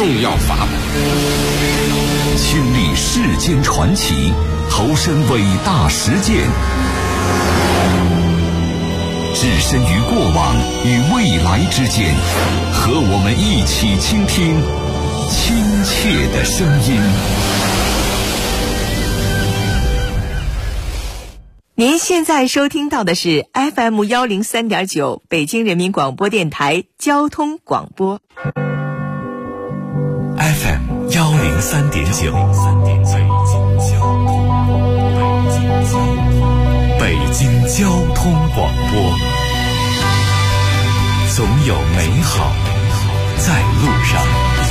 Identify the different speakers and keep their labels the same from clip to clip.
Speaker 1: 重要法宝。亲历世间传奇，投身伟大实践，置身于过往与未来之间，和我们一起倾听亲切的声音。
Speaker 2: 您现在收听到的是 FM 103.9北京人民广播电台交通广播。
Speaker 3: FM 103.9，北京交通广播，总有美好在路上。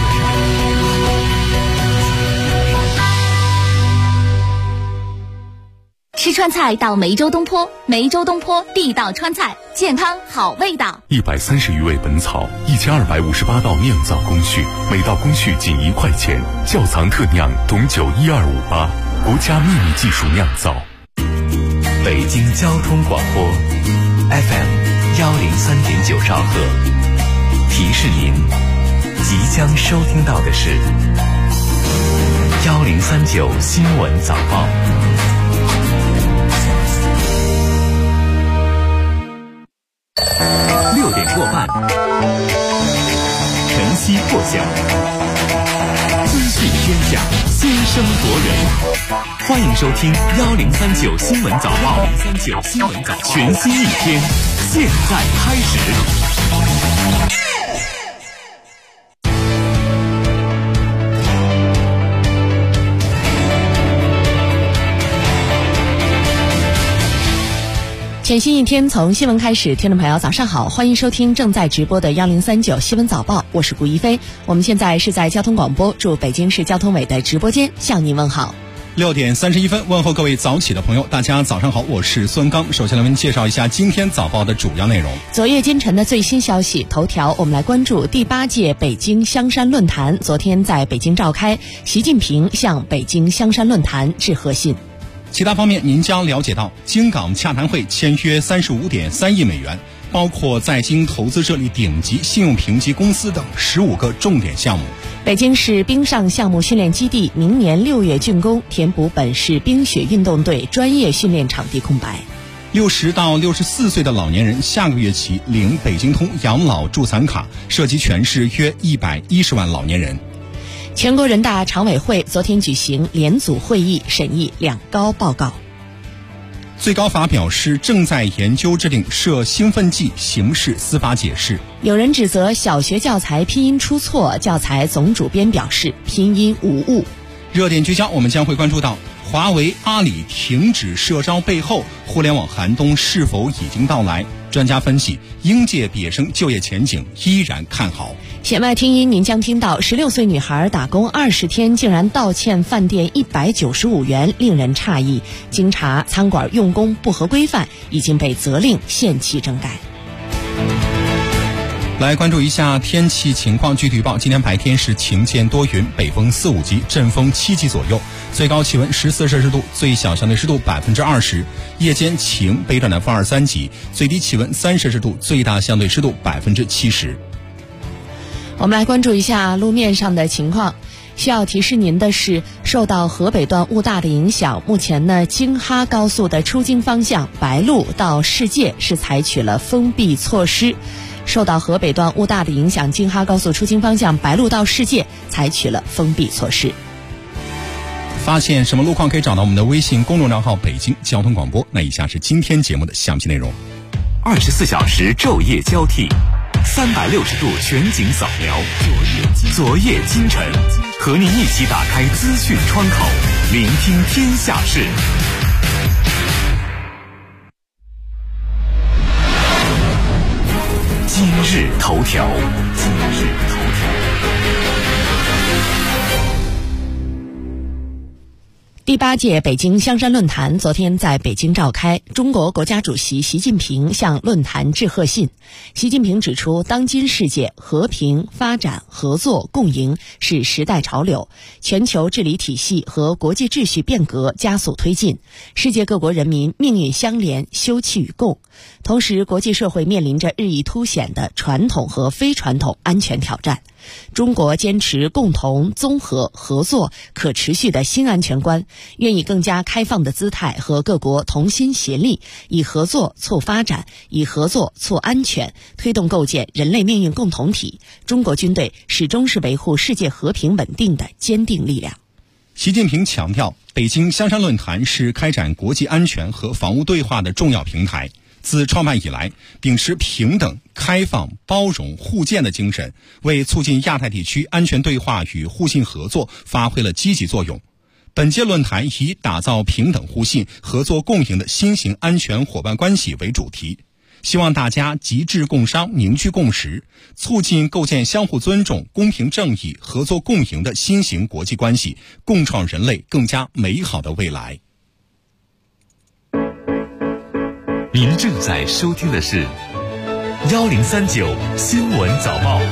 Speaker 4: 吃川菜到梅州东坡，梅州东坡地道川菜，健康好味道。
Speaker 3: 130余味本草，1258道酿造工序，每道工序仅1块钱。窖藏特酿董酒12588，国家秘密技术酿造。北京交通广播 FM 103.9兆赫，提示您即将收听到的是1039新闻早报。6点过半，晨曦破晓，资讯天下，先声夺人。欢迎收听1039新闻早报，1039新闻早报，全新一天，现在开始。
Speaker 5: 全新一天从新闻开始，听众朋友早上好，欢迎收听正在直播的1039新闻早报，我是顾一飞。我们现在是在交通广播驻北京市交通委的直播间向您问好。
Speaker 6: 6点31分，问候各位早起的朋友，大家早上好，我是孙刚。首先来为您介绍一下今天早报的主要内容。
Speaker 5: 昨夜今晨的最新消息，头条我们来关注第8届北京香山论坛昨天在北京召开，习近平向北京香山论坛致贺信。
Speaker 6: 其他方面您将了解到，京港洽谈会签约35.3亿美元，包括在京投资设立顶级信用评级公司等15个重点项目。
Speaker 5: 北京市冰上项目训练基地明年6月竣工，填补本市冰雪运动队专业训练场地空白。
Speaker 6: 60到64岁的老年人下个月起领北京通养老助残卡，涉及全市约110万老年人。
Speaker 5: 全国人大常委会昨天举行联组会议，审议两高报告。
Speaker 6: 最高法表示，正在研究制定涉兴奋剂刑事司法解释。
Speaker 5: 有人指责小学教材拼音出错，教材总主编表示拼音无误。
Speaker 6: 热点聚焦，我们将会关注到华为、阿里停止社招背后，互联网寒冬是否已经到来？专家分析，应届毕业生就业前景依然看好。
Speaker 5: 弦外听音，您将听到16岁女孩打工20天，竟然倒欠饭店195元，令人诧异。经查，餐馆用工不合规范，已经被责令限期整改。
Speaker 6: 来关注一下天气情况。据预报，今天白天是晴间多云，北风4、5级，阵风7级左右，最高气温14摄氏度，最小相对湿度20%。夜间晴，北转南风2、3级，最低气温3摄氏度，最大相对湿度70%。
Speaker 5: 我们来关注一下路面上的情况。需要提示您的是，受到河北段雾大的影响，目前呢，京哈高速的出京方向白鹿到世界是采取了封闭措施。受到河北段雾大的影响，京哈高速出京方向白鹿到世界采取了封闭措施。
Speaker 6: 发现什么路况可以找到我们的微信公众账号北京交通广播。那以下是今天节目的详细内容。
Speaker 3: 24小时昼夜交替，360度全景扫描，昨夜今晨，和您一起打开资讯窗口，聆听天下事。今日头条。
Speaker 5: 第8届北京香山论坛昨天在北京召开，中国国家主席习近平向论坛致贺信。习近平指出，当今世界和平、发展、合作、共赢是时代潮流，全球治理体系和国际秩序变革加速推进，世界各国人民命运相连，休戚与共。同时，国际社会面临着日益凸显的传统和非传统安全挑战。 中国坚持共同、综合、合作、可持续的新安全观，愿以更加开放的姿态和各国同心协力，以合作促发展，以合作促安全，推动构建人类命运共同体。中国军队始终是维护世界和平稳定的坚定力量。
Speaker 6: 习近平强调，北京香山论坛是开展国际安全和防务对话的重要平台。自创办以来，秉持平等、开放、包容、互鉴的精神，为促进亚太地区安全对话与互信合作发挥了积极作用。本届论坛以打造平等互信、合作共赢的新型安全伙伴关系为主题，希望大家集智共商，凝聚共识，促进构建相互尊重、公平正义、合作共赢的新型国际关系，共创人类更加美好的未来。
Speaker 1: 您正在收听的是1039新闻早报。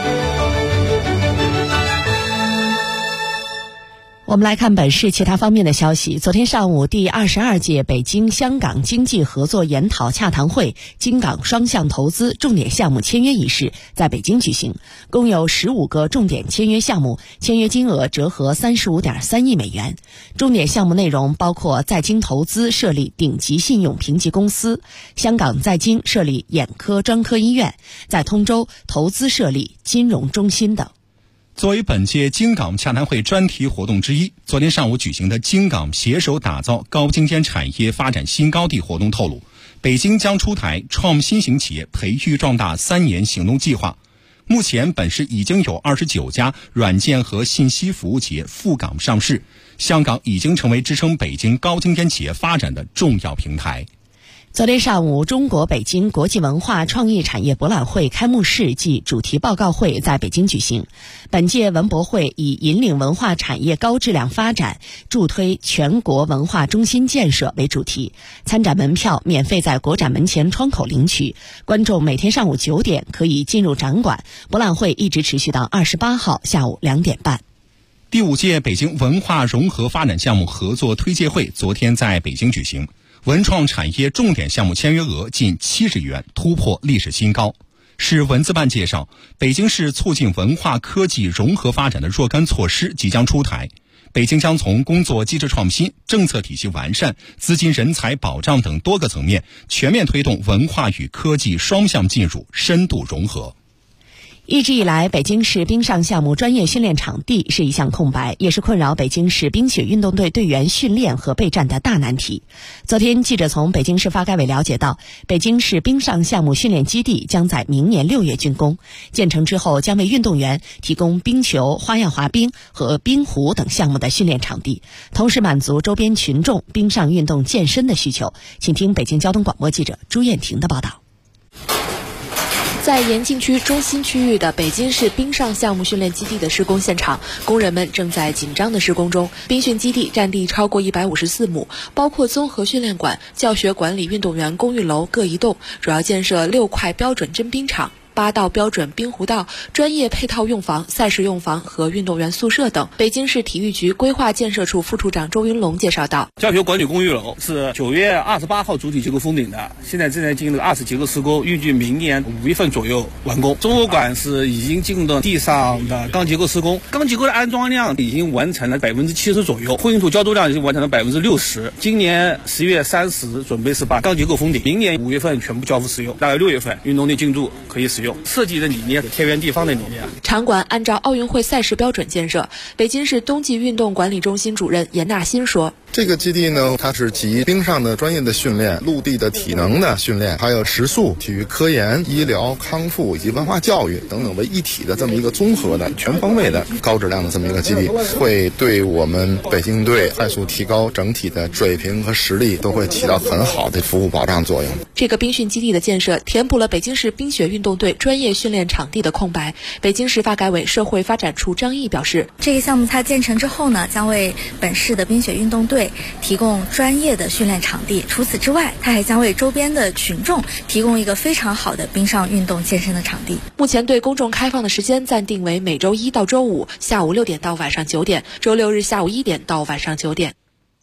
Speaker 5: 我们来看本市其他方面的消息。昨天上午，第22届北京香港经济合作研讨洽谈会京港双向投资重点项目签约仪式在北京举行，共有15个重点签约项目，签约金额折合35.3亿美元。重点项目内容包括在京投资设立顶级信用评级公司，香港在京设立眼科专科医院，在通州投资设立金融中心等。
Speaker 6: 作为本届京港洽谈会专题活动之一，昨天上午举行的京港携手打造高精尖产业发展新高地活动透露，北京将出台创新型企业培育壮大3年行动计划。目前本市已经有29家软件和信息服务企业赴港上市，香港已经成为支撑北京高精尖企业发展的重要平台。
Speaker 5: 昨天上午，中国北京国际文化创意产业博览会开幕式暨主题报告会在北京举行。本届文博会以引领文化产业高质量发展，助推全国文化中心建设为主题。参展门票免费在国展门前窗口领取，观众每天上午9点可以进入展馆。博览会一直持续到28号下午2点半。
Speaker 6: 第5届北京文化融合发展项目合作推介会昨天在北京举行。文创产业重点项目签约额近70亿元，突破历史新高。市文资办介绍，北京市促进文化科技融合发展的若干措施即将出台。北京将从工作机制创新、政策体系完善、资金人才保障等多个层面，全面推动文化与科技双向进入、深度融合。
Speaker 5: 一直以来，北京市冰上项目专业训练场地是一项空白，也是困扰北京市冰雪运动队队员训练和备战的大难题。昨天，记者从北京市发改委了解到，北京市冰上项目训练基地将在明年6月竣工，建成之后将为运动员提供冰球、花样滑冰和冰壶等项目的训练场地，同时满足周边群众冰上运动健身的需求。请听北京交通广播记者朱艳婷的报道。
Speaker 7: 在延庆区中心区域的北京市冰上项目训练基地的施工现场，工人们正在紧张的施工中。冰训基地占地超过154亩，包括综合训练馆、教学管理运动员公寓楼各一栋，主要建设6块标准真冰场、8道标准冰壶道、专业配套用房、赛事用房和运动员宿舍等。北京市体育局规划建设处副处长周云龙介绍道，
Speaker 8: 教学管理公寓楼是9月28号主体结构封顶的，现在正在进入2次结构施工，预计明年5月份左右完工。综合馆是已经进入到地上的钢结构施工，钢结构的安装量已经完成了70%左右，混凝土浇筑量已经完成了60%。今年10月30日准备是把钢结构封顶，明年5月份全部交付使用，大概6月份运动队进驻可以使用。设计的理念是天圆地方的理念。
Speaker 7: 场馆按照奥运会赛事标准建设。北京市冬季运动管理中心主任严纳新说，
Speaker 9: 这个基地呢，它是集冰上的专业的训练、陆地的体能的训练，还有食宿、体育科研、医疗康复以及文化教育等等为一体的这么一个综合的全方位的高质量的这么一个基地，会对我们北京队快速提高整体的水平和实力都会起到很好的服务保障作用。
Speaker 7: 这个冰训基地的建设填补了北京市冰雪运动队专业训练场地的空白。北京市发改委社会发展处张毅表示，
Speaker 10: 这个项目它建成之后呢，将为本市的冰雪运动队提供专业的训练场地。除此之外，它还将为周边的群众提供一个非常好的冰上运动健身的场地。
Speaker 7: 目前对公众开放的时间暂定为每周1到周5下午6点到晚上9点，周6日下午1点到晚上9点。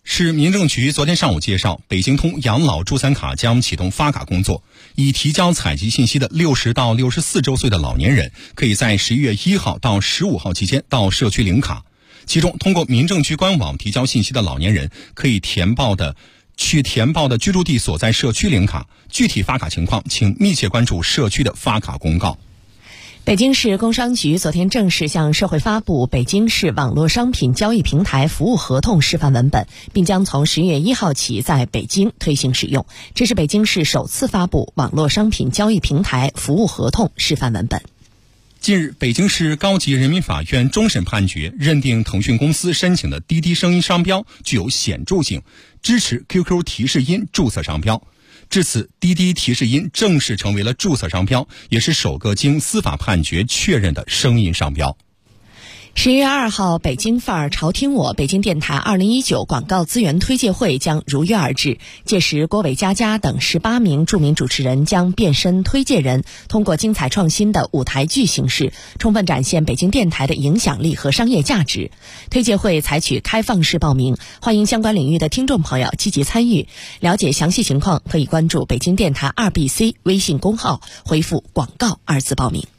Speaker 6: 市民政局昨天上午介绍，北京通养老助残卡将启动发卡工作，已提交采集信息的60到64周岁的老年人，可以在11月1号到15号期间到社区领卡。其中，通过民政局官网提交信息的老年人，可以填报的居住地所在社区领卡。具体发卡情况，请密切关注社区的发卡公告。
Speaker 5: 北京市工商局昨天正式向社会发布北京市网络商品交易平台服务合同示范文本，并将从11月1号起在北京推行使用。这是北京市首次发布网络商品交易平台服务合同示范文本。
Speaker 6: 近日，北京市高级人民法院终审判决认定腾讯公司申请的滴滴声音商标具有显著性，支持 QQ 提示音注册商标。至此，滴滴提示音正式成为了注册商标，也是首个经司法判决确认的声音商标。
Speaker 5: 11月2号，北京范儿潮听我北京电台2019广告资源推介会将如约而至。届时，郭伟、佳佳等18名著名主持人将变身推介人，通过精彩创新的舞台剧形式，充分展现北京电台的影响力和商业价值。推介会采取开放式报名，欢迎相关领域的听众朋友积极参与。了解详细情况，可以关注北京电台2BC 微信公号，回复“广告”2字报名。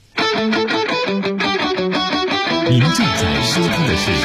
Speaker 1: 您正在收听的是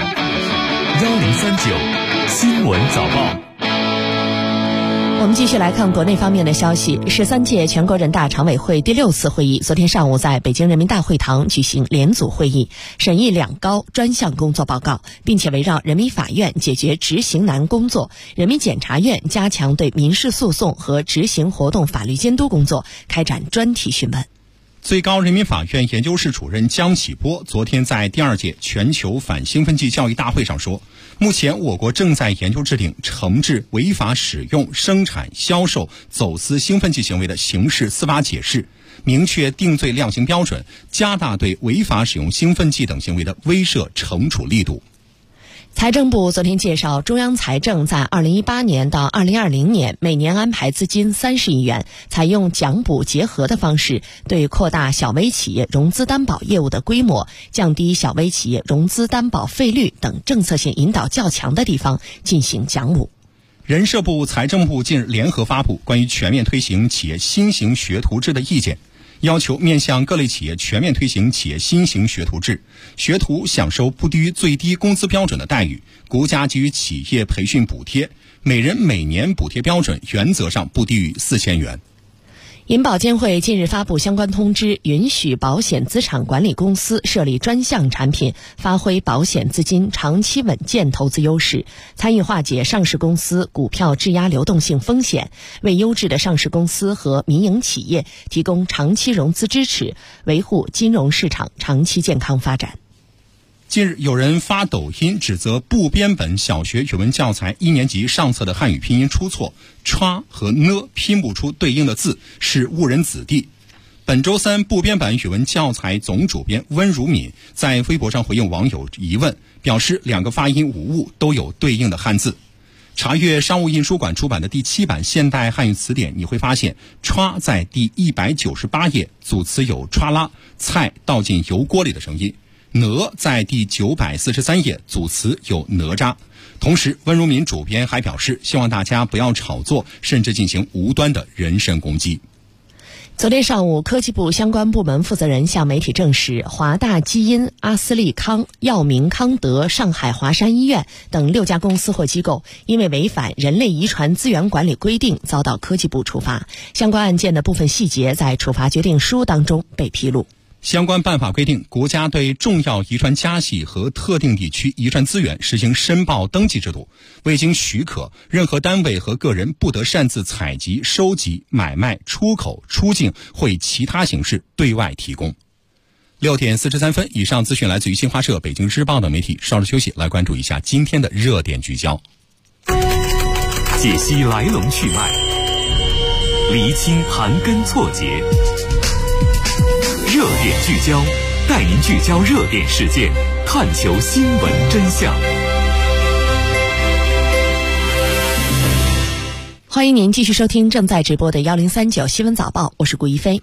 Speaker 1: 1039新闻早报。
Speaker 5: 我们继续来看国内方面的消息。13届全国人大常委会第6次会议昨天上午在北京人民大会堂举行联组会议，审议2高专项工作报告，并且围绕人民法院解决执行难工作、人民检察院加强对民事诉讼和执行活动法律监督工作开展专题询问。
Speaker 6: 最高人民法院研究室主任江启波昨天在第2届全球反兴奋剂教育大会上说，目前我国正在研究制定惩治违法使用、生产、销售、走私兴奋剂行为的刑事司法解释，明确定罪量刑标准，加大对违法使用兴奋剂等行为的威慑惩处力度。
Speaker 5: 财政部昨天介绍，中央财政在2018年到2020年每年安排资金30亿元，采用奖补结合的方式，对扩大小微企业融资担保业务的规模、降低小微企业融资担保费率等政策性引导较强的地方进行奖补。
Speaker 6: 人社部、财政部近日联合发布关于全面推行企业新型学徒制的意见，要求面向各类企业全面推行企业新型学徒制，学徒享受不低于最低工资标准的待遇，国家给予企业培训补贴，每人每年补贴标准原则上不低于4000元。
Speaker 5: 银保监会近日发布相关通知，允许保险资产管理公司设立专项产品，发挥保险资金长期稳健投资优势，参与化解上市公司股票质押流动性风险，为优质的上市公司和民营企业提供长期融资支持，维护金融市场长期健康发展。
Speaker 6: 近日，有人发抖音指责部编本小学语文教材1年级上册的汉语拼音出错，ch 和呢拼不出对应的字，是误人子弟。本周3，部编本语文教材总主编温如敏在微博上回应网友疑问，表示2个发音无误，都有对应的汉字。查阅商务印书馆出版的第7版现代汉语词典，你会发现ch在第198页，组词有歘啦，菜倒进油锅里的声音。哪在第943页，组词有哪吒。同时，温如敏主编还表示，希望大家不要炒作，甚至进行无端的人身攻击。
Speaker 5: 昨天上午，科技部相关部门负责人向媒体证实，华大基因、阿斯利康、药明康德、上海华山医院等6家公司或机构，因为违反人类遗传资源管理规定，遭到科技部处罚。相关案件的部分细节在处罚决定书当中被披露。
Speaker 6: 相关办法规定，国家对重要遗传家系和特定地区遗传资源实行申报登记制度，未经许可，任何单位和个人不得擅自采集、收集、买卖、出口、出境或以其他形式对外提供。6点43分，以上资讯来自于新华社、北京日报等媒体。稍事休息，来关注一下今天的热点聚焦。
Speaker 1: 解析来龙去脉，厘清盘根错节。热点聚焦，带您聚焦热点事件，探求新闻真相。
Speaker 5: 欢迎您继续收听正在直播的1039新闻早报，我是顾一飞。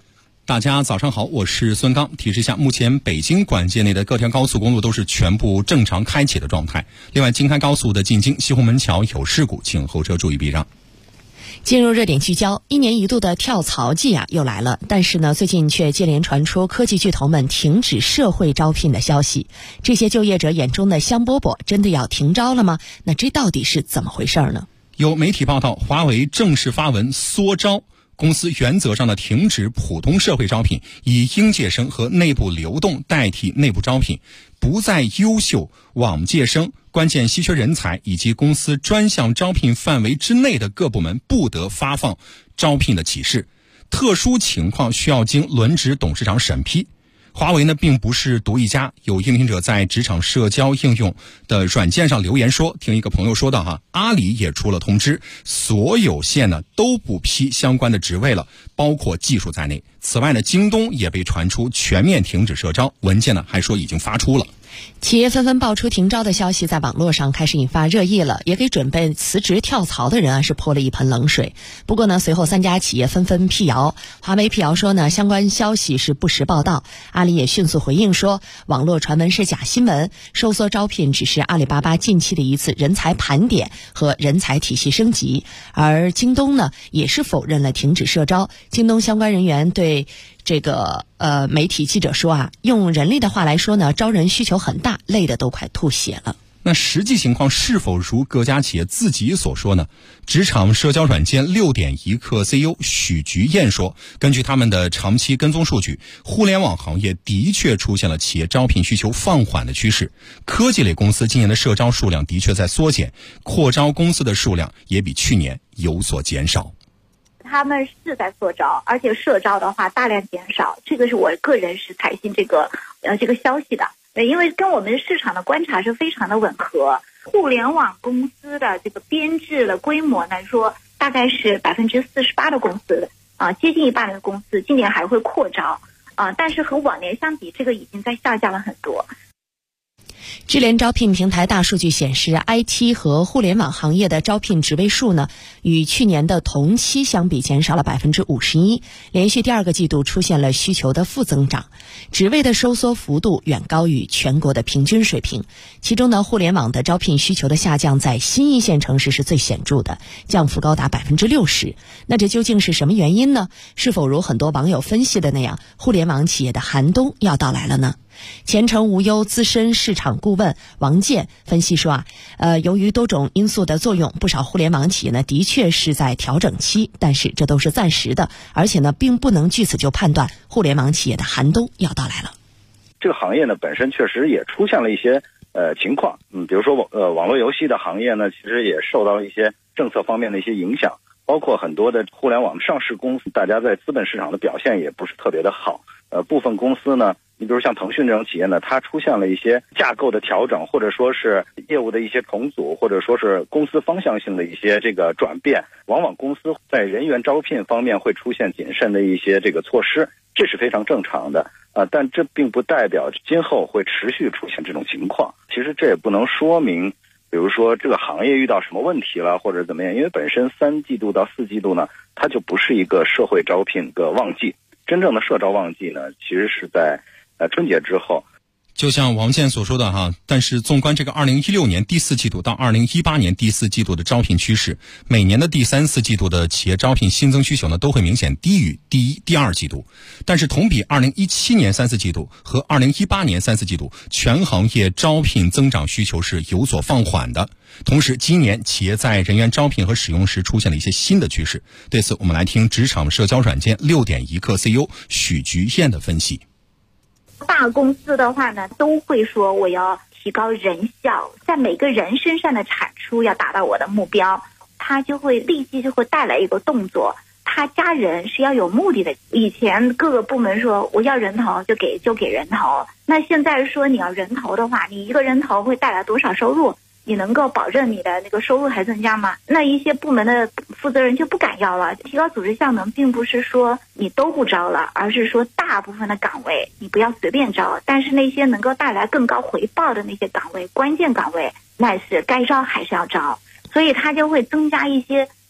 Speaker 6: 大家早上好，我是孙刚。提示一下，目前北京管界内的各条高速公路都是全部正常开启的状态。另外，京开高速的进京西红门桥有事故，请后车注意避让。
Speaker 5: 进入热点聚焦，一年一度的跳槽季又来了，但是呢，最近却接连传出科技巨头们停止社会招聘的消息。这些就业者眼中的香饽饽真的要停招了吗？那这到底是怎么回事呢？
Speaker 6: 有媒体报道，华为正式发文缩招，公司原则上的停止普通社会招聘，以应届生和内部流动代替内部招聘，不在优秀往届生、关键稀缺人才以及公司专项招聘范围之内的各部门不得发放招聘的启事，特殊情况需要经轮值董事长审批。华为呢并不是独一家，有应聘者在职场社交应用的软件上留言说，听一个朋友说到阿里也出了通知，所有线呢都不批相关的职位了，包括技术在内。此外呢，京东也被传出全面停止社招，文件呢还说已经发出了。
Speaker 5: 企业纷纷爆出停招的消息，在网络上开始引发热议了，也给准备辞职跳槽的人是泼了一盆冷水。不过呢，随后3家企业纷纷辟谣，华为辟谣说呢，相关消息是不实报道，阿里也迅速回应说，网络传闻是假新闻，收缩招聘只是阿里巴巴近期的一次人才盘点和人才体系升级。而京东呢，也是否认了停止社招。京东相关人员对这个媒体记者说用人力的话来说呢，招人需求很大，累得都快吐血了。
Speaker 6: 那实际情况是否如各家企业自己所说呢？职场社交软件6点一刻 CEO 许菊燕说，根据他们的长期跟踪数据，互联网行业的确出现了企业招聘需求放缓的趋势，科技类公司今年的社招数量的确在缩减，扩招公司的数量也比去年有所减少。
Speaker 11: 他们是在缩招，而且社招的话大量减少，这个是我个人是采信这个消息的。因为跟我们市场的观察是非常的吻合，互联网公司的这个编制的规模来说，大概是48%的公司接近一半的公司今年还会扩招但是和往年相比，这个已经在下降了很多。
Speaker 5: 智联招聘平台大数据显示 ，IT 和互联网行业的招聘职位数呢，与去年的同期相比减少了51%，连续第2个季度出现了需求的负增长，职位的收缩幅度远高于全国的平均水平。其中呢，互联网的招聘需求的下降在新一线城市是最显著的，降幅高达60%。那这究竟是什么原因呢？是否如很多网友分析的那样，互联网企业的寒冬要到来了呢？前程无忧资深市场顾问王健分析说由于多种因素的作用，不少互联网企业呢的确是在调整期，但是这都是暂时的，而且呢并不能据此就判断互联网企业的寒冬要到来了。
Speaker 12: 这个行业呢本身确实也出现了一些情况，比如说网络游戏的行业呢，其实也受到了一些政策方面的一些影响，包括很多的互联网上市公司，大家在资本市场的表现也不是特别的好。部分公司呢，你比如像腾讯这种企业呢，它出现了一些架构的调整，或者说是业务的一些重组，或者说是公司方向性的一些这个转变，往往公司在人员招聘方面会出现谨慎的一些这个措施，这是非常正常的但这并不代表今后会持续出现这种情况。其实这也不能说明比如说这个行业遇到什么问题了或者怎么样，因为本身3季度到4季度呢，它就不是一个社会招聘的旺季，真正的社招旺季呢，其实是在春节之后。
Speaker 6: 就像王健所说的但是纵观这个2016年第4季度到2018年第4季度的招聘趋势，每年的第3、4季度的企业招聘新增需求呢，都会明显低于第1、第2季度。但是同比2017年3、4季度和2018年3、4季度，全行业招聘增长需求是有所放缓的。同时，今年企业在人员招聘和使用时出现了一些新的趋势。对此，我们来听职场社交软件6点一刻 CEO 许菊燕的分析。
Speaker 11: 大公司的话呢，都会说我要提高人效，在每个人身上的产出要达到我的目标，他就会立即就会带来一个动作，他加人是要有目的的。以前各个部门说我要人头就给人头，那现在说你要人头的话，你一个人头会带来多少收入？你能够保证你的那个收入还增加吗？那一些部门的负责人就不敢要了。提高组织效能并不是说你都不招了，而是说大部分的岗位你不要随便招，但是那些能够带来更高回报的那些岗位，关键岗位，那是该招还是要招。所以他就会增加一些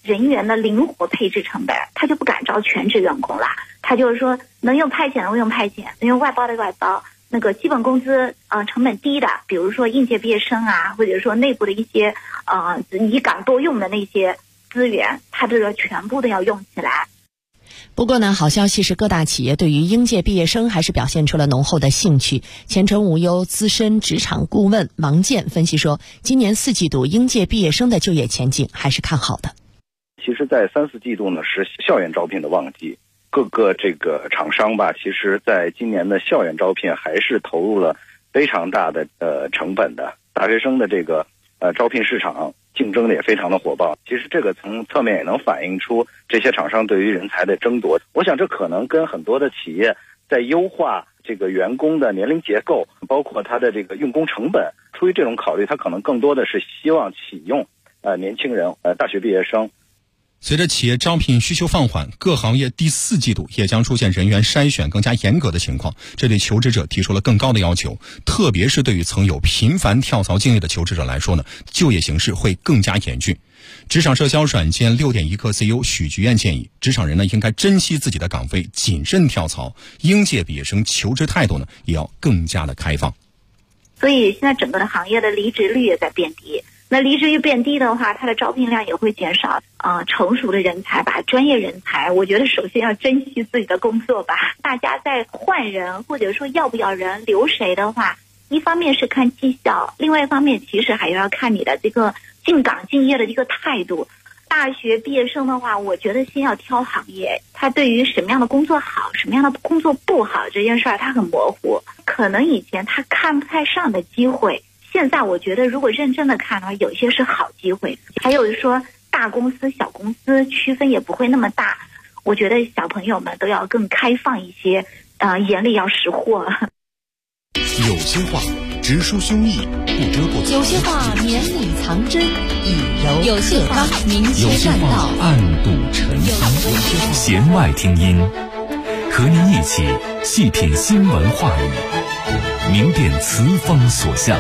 Speaker 11: 人员的灵活配置成本，他就不敢招全职员工了，他就是说能用派遣的用派遣，能用外包的外包，那个基本工资成本低的，比如说应届毕业生啊，或者说内部的一些以岗多用的那些资源，他这个全部都要用起来。
Speaker 5: 不过呢，好消息是各大企业对于应届毕业生还是表现出了浓厚的兴趣。前程无忧资深职场顾问王健分析说，今年4季度应届毕业生的就业前景还是看好的。
Speaker 12: 其实在3、4季度呢是校园招聘的旺季，各个这个厂商吧，其实在今年的校园招聘还是投入了非常大的成本的。大学生的这个招聘市场竞争的也非常的火爆，其实这个从侧面也能反映出这些厂商对于人才的争夺。我想这可能跟很多的企业在优化这个员工的年龄结构，包括他的这个用工成本，出于这种考虑，他可能更多的是希望启用年轻人大学毕业生。
Speaker 6: 随着企业招聘需求放缓，各行业第4季度也将出现人员筛选更加严格的情况，这对求职者提出了更高的要求。特别是对于曾有频繁跳槽经历的求职者来说呢，就业形势会更加严峻。职场社交软件6点1刻 CEO 许菊燕建议，职场人呢应该珍惜自己的岗位，谨慎跳槽。应届毕业生求职态度呢也要更加的开放。
Speaker 11: 所以现在整个的行业的离职率也在变低。那离职率变低的话，它的招聘量也会减少。成熟的人才吧，专业人才，我觉得首先要珍惜自己的工作吧。大家在换人或者说要不要人留谁的话，一方面是看绩效，另外一方面其实还要看你的这个进岗敬业的一个态度。大学毕业生的话，我觉得先要挑行业，他对于什么样的工作好，什么样的工作不好这件事儿他很模糊，可能以前他看不太上的机会，现在我觉得如果认真的看的话，有些是好机会。还有说大公司小公司区分也不会那么大，我觉得小朋友们都要更开放一些，眼里要识货。
Speaker 3: 有些话直抒胸臆，不遮不藏；
Speaker 4: 有些话绵里藏针，以柔
Speaker 1: 有些话
Speaker 4: 明
Speaker 1: 有些话暗度陈仓。弦外听音，和您一起细品新闻话语，明辨词风所向。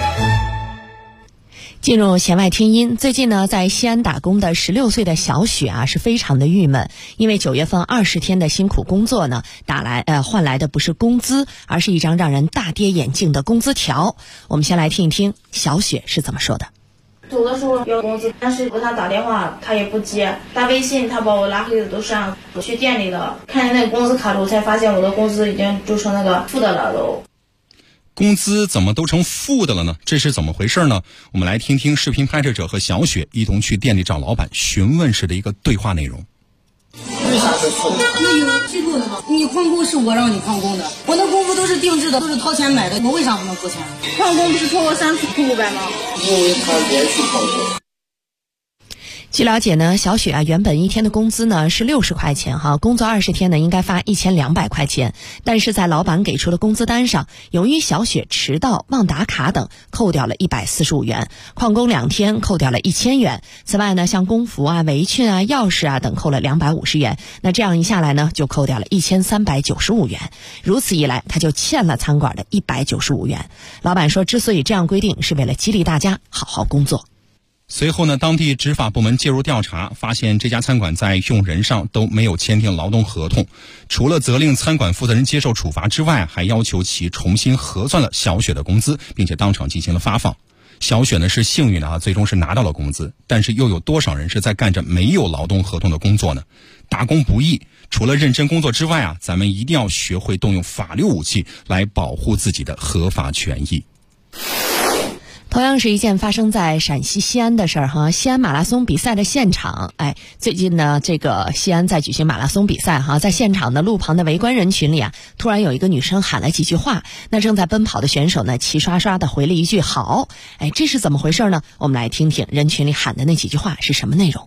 Speaker 5: 进入弦外听音，最近呢，在西安打工的16岁的小雪啊，是非常的郁闷，因为9月份20天的辛苦工作呢，换来的不是工资，而是一张让人大跌眼镜的工资条。我们先来听一听小雪是怎么说的。
Speaker 13: 走的时候要工资，但是给他打电话他也不接，打微信他把我拉黑的都删了。我去店里了，看见那个工资卡之后，才发现我的工资已经就成那个负的了都。
Speaker 6: 工资怎么都成负的了呢？这是怎么回事呢？我们来听听视频拍摄者和小雪一同去店里找老板询问时的一个对话内容。
Speaker 14: 为啥是负的？那有记录的吗？你旷工是我让你旷工的，我的工资都是定制的，都是掏钱买的，我为啥不能付钱？旷工不是超过3次扣500吗？因为他连续旷工。
Speaker 5: 据了解呢，小雪啊，原本一天的工资呢是60块钱哈，工作20天呢应该发1200块钱，但是在老板给出的工资单上，由于小雪迟到、忘打卡等，扣掉了145元，旷工2天扣掉了1000元。此外呢，像工服啊、围裙啊、钥匙啊等扣了250元，那这样一下来呢，就扣掉了1395元。如此一来，他就欠了餐馆的195元。老板说，之所以这样规定，是为了激励大家好好工作。
Speaker 6: 随后呢，当地执法部门介入调查，发现这家餐馆在用人上都没有签订劳动合同，除了责令餐馆负责人接受处罚之外，还要求其重新核算了小雪的工资，并且当场进行了发放。小雪呢是幸运的啊，最终是拿到了工资，但是又有多少人是在干着没有劳动合同的工作呢？打工不易，除了认真工作之外啊，咱们一定要学会动用法律武器来保护自己的合法权益。
Speaker 5: 同样是一件发生在陕西西安的事儿哈，西安马拉松比赛的现场，最近呢，这个西安在举行马拉松比赛哈，在现场的路旁的围观人群里啊，突然有一个女生喊了几句话，那正在奔跑的选手呢，齐刷刷的回了一句好，这是怎么回事呢？我们来听听人群里喊的那几句话是什么内容。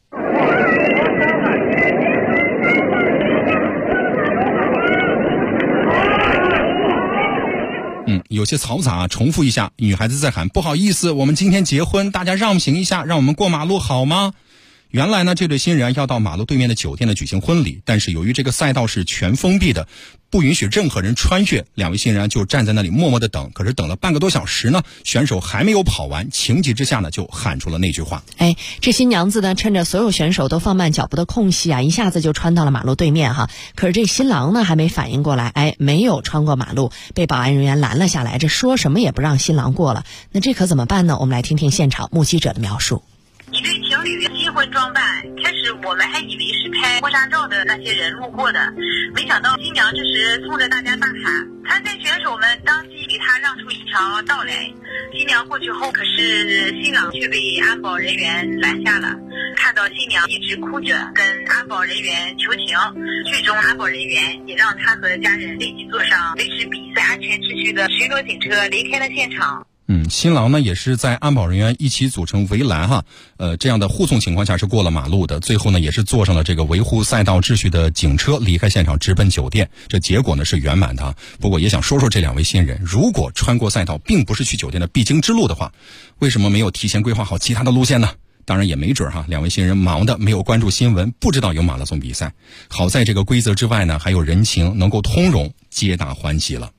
Speaker 6: 有些嘈杂，重复一下。女孩子在喊：不好意思，我们今天结婚，大家让行一下，让我们过马路好吗？ 原来呢，这对新人要到马路对面的酒店呢举行婚礼，但是由于这个赛道是全封闭的，不允许任何人穿越，两位新人就站在那里默默的等。可是等了半个多小时呢，选手还没有跑完，情急之下呢，就喊出了那句话。
Speaker 5: 这新娘子呢，趁着所有选手都放慢脚步的空隙啊，一下子就穿到了马路对面哈。可是这新郎呢，还没反应过来，没有穿过马路，被保安人员拦了下来，这说什么也不让新郎过了。那这可怎么办呢？我们来听听现场目击者的描述。
Speaker 15: 一对情侣新婚装扮，开始我们还以为是拍婚纱照的那些人路过的，没想到新娘这时冲着大家大喊，参赛选手们当即给她让出一条道来。新娘过去后，可是新郎却被安保人员拦下了。看到新娘一直哭着跟安保人员求情，最终安保人员也让她和家人立即坐上维持比赛安全秩序的巡逻警车离开了现场。
Speaker 6: 新郎呢也是在安保人员一起组成围栏这样的护送情况下是过了马路的，最后呢也是坐上了这个维护赛道秩序的警车离开现场，直奔酒店。这结果呢是圆满的。不过也想说说这两位新人，如果穿过赛道并不是去酒店的必经之路的话，为什么没有提前规划好其他的路线呢？当然也没准两位新人忙的没有关注新闻，不知道有马拉松比赛。好在这个规则之外呢还有人情，能够通融，皆大欢喜了。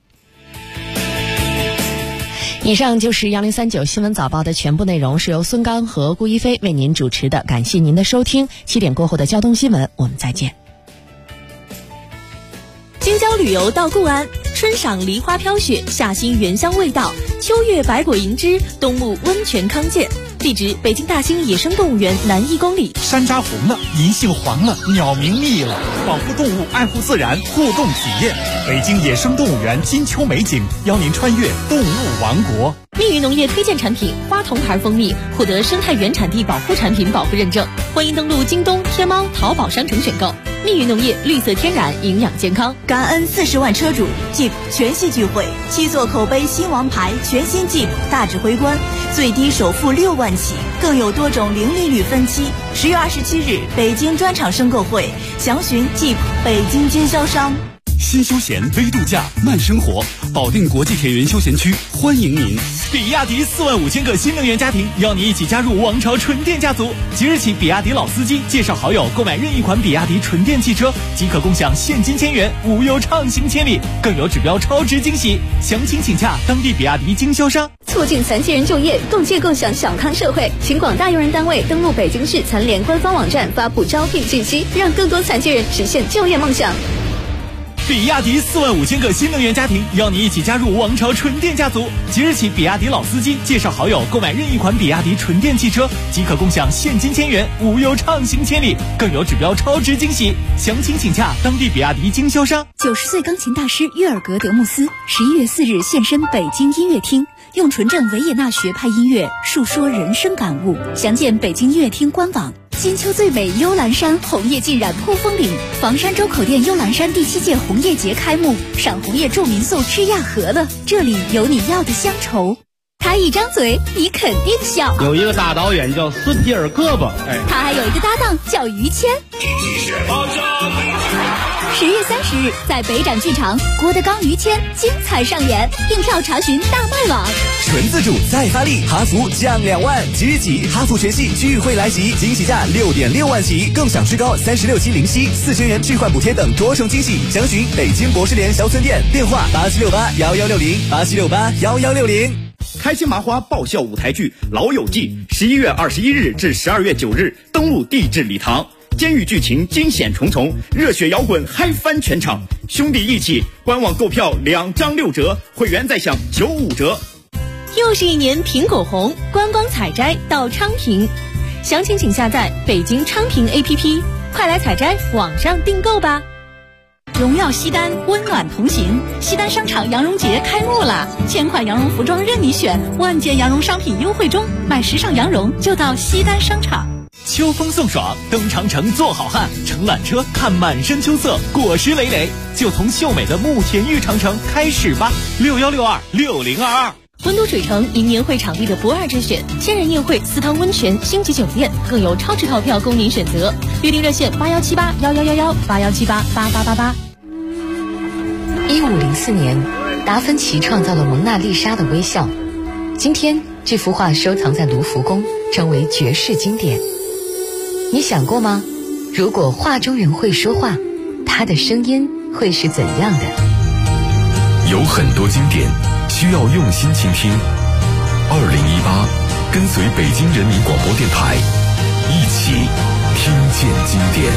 Speaker 5: 以上就是1039新闻早报的全部内容，是由孙刚和顾一飞为您主持的，感谢您的收听。7点过后的交通新闻，我们再见。
Speaker 16: 京郊旅游到固安，春赏梨花飘雪，夏欣原香味道，秋月百果银枝，冬沐温泉康健。地址：北京大兴野生动物园南1公里。
Speaker 17: 山楂红了，银杏黄了，鸟鸣密了，保护动物，爱护自然，互动体验。北京野生动物园金秋美景，邀您穿越动物王国。
Speaker 16: 蜜语农业推荐产品花童牌蜂蜜获得生态原产地保护产品保护认证，欢迎登录京东、天猫、淘宝商城选购。蜜语农业，绿色天然，营养健康。
Speaker 18: 感恩40万车主 Jeep 全系聚会，7座口碑新王牌全新 Jeep 大指挥官，最低首付6万起，更有多种零利率分期。10月27日北京专场申购会，详询 Jeep 北京经销商。
Speaker 19: 新休闲微度假慢生活，保定国际铁园休闲区欢迎您。比亚迪45000个新能源家庭邀您一起加入王朝纯电家族。即日起，比亚迪老司机介绍好友购买任意款比亚迪纯电汽车，即可共享现金1000元，无忧畅行千里，更有指标超值惊喜。详情请洽当地比亚迪经销商。
Speaker 20: 促进残疾人就业，共建共享小康社会，请广大用人单位登录北京市残联官方网站发布招聘信息，让更多残疾人实现就业梦想。
Speaker 19: 比亚迪45000个新能源家庭邀您一起加入王朝纯电家族。即日起，比亚迪老司机介绍好友购买任意款比亚迪纯电汽车，即可共享现金1000元，无忧畅行千里，更有指标超值惊喜。详情请洽当地比亚迪经销商。
Speaker 21: 90岁钢琴大师约尔格德穆斯11月4日现身北京音乐厅，用纯正维也纳学派音乐述说人生感悟。详见北京音乐厅官网。金秋最美幽兰山，红叶浸染扑风岭。房山周口店幽兰山第7届红叶节开幕，赏红叶住民宿吃亚和了，这里有你要的乡愁。他一张嘴，你肯定笑。
Speaker 22: 有一个大导演叫斯皮尔胳膊，
Speaker 21: 他还有一个搭档叫于谦。10月30日，在北展剧场，郭德纲、于谦精彩上演，订票查询大麦网。
Speaker 23: 纯自主再发力，哈弗降2万，即日起哈弗全系聚会来袭，惊喜价6.6万起，更享最高36期零息，4000元置换补贴等多重惊喜。详询北京博士联销村店，电话87681160，87681160。
Speaker 24: 开心麻花爆笑舞台剧《老友记》11月21日至12月9日登陆地质礼堂，监狱剧情惊险重重，热血摇滚嗨翻全场，兄弟一起！官网购票2张6折，会员再享95折。
Speaker 16: 又是一年苹果红，观光采摘到昌平，详情请下载北京昌平 APP， 快来采摘，网上订购吧。
Speaker 21: 荣耀西单，温暖同行。西单商场羊绒节开幕了，1000款羊绒服装任你选，万件羊绒商品优惠中，买时尚羊绒就到西单商场。
Speaker 19: 秋风送爽，登长城做好汉，乘缆车看满山秋色，果实累累，就从秀美的慕田峪长城开始吧。61626022。
Speaker 16: 温都水城迎年会场地的不二之选，千人宴会、4汤温泉、星级酒店，更有超值套票供您选择。预订热线81781111，81788888。
Speaker 25: 1504年，达芬奇创造了蒙娜丽莎的微笑。今天，这幅画收藏在卢浮宫，成为绝世经典。 你想过吗？如果画中人会说话，他的声音会是怎样的？
Speaker 3: 有很多经典需要用心倾听。2018，跟随北京人民广播电台，一起听见经典。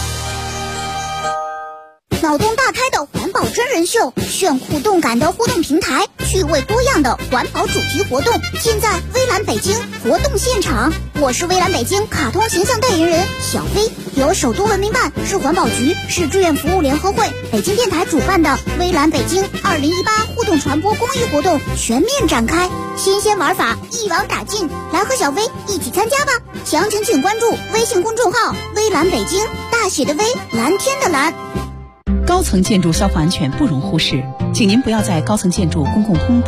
Speaker 2: 脑洞大开的环保真人秀，炫酷动感的互动平台，趣味多样的环保主题活动，尽在微蓝北京活动现场。我是微蓝北京卡通形象代言人小飞，由首都文明办、市环保局、市志愿服务联合会、北京电台主办的微蓝北京2018互动传播公益活动全面展开，新鲜玩法一网打尽，来和小飞一起参加吧！详情请关注微信公众号微蓝北京，大写的微，蓝天的蓝。
Speaker 7: 高层建筑消防安全不容忽视，请您不要在高层建筑公共通道